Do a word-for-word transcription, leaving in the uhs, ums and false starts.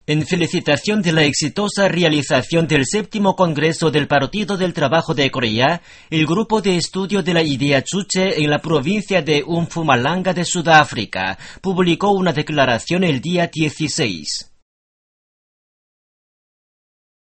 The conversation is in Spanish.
En felicitación de la exitosa realización del séptimo Congreso del Partido del Trabajo de Corea, el Grupo de Estudio de la Idea Chuche en la provincia de Mpumalanga de Sudáfrica publicó una declaración el día dieciséis.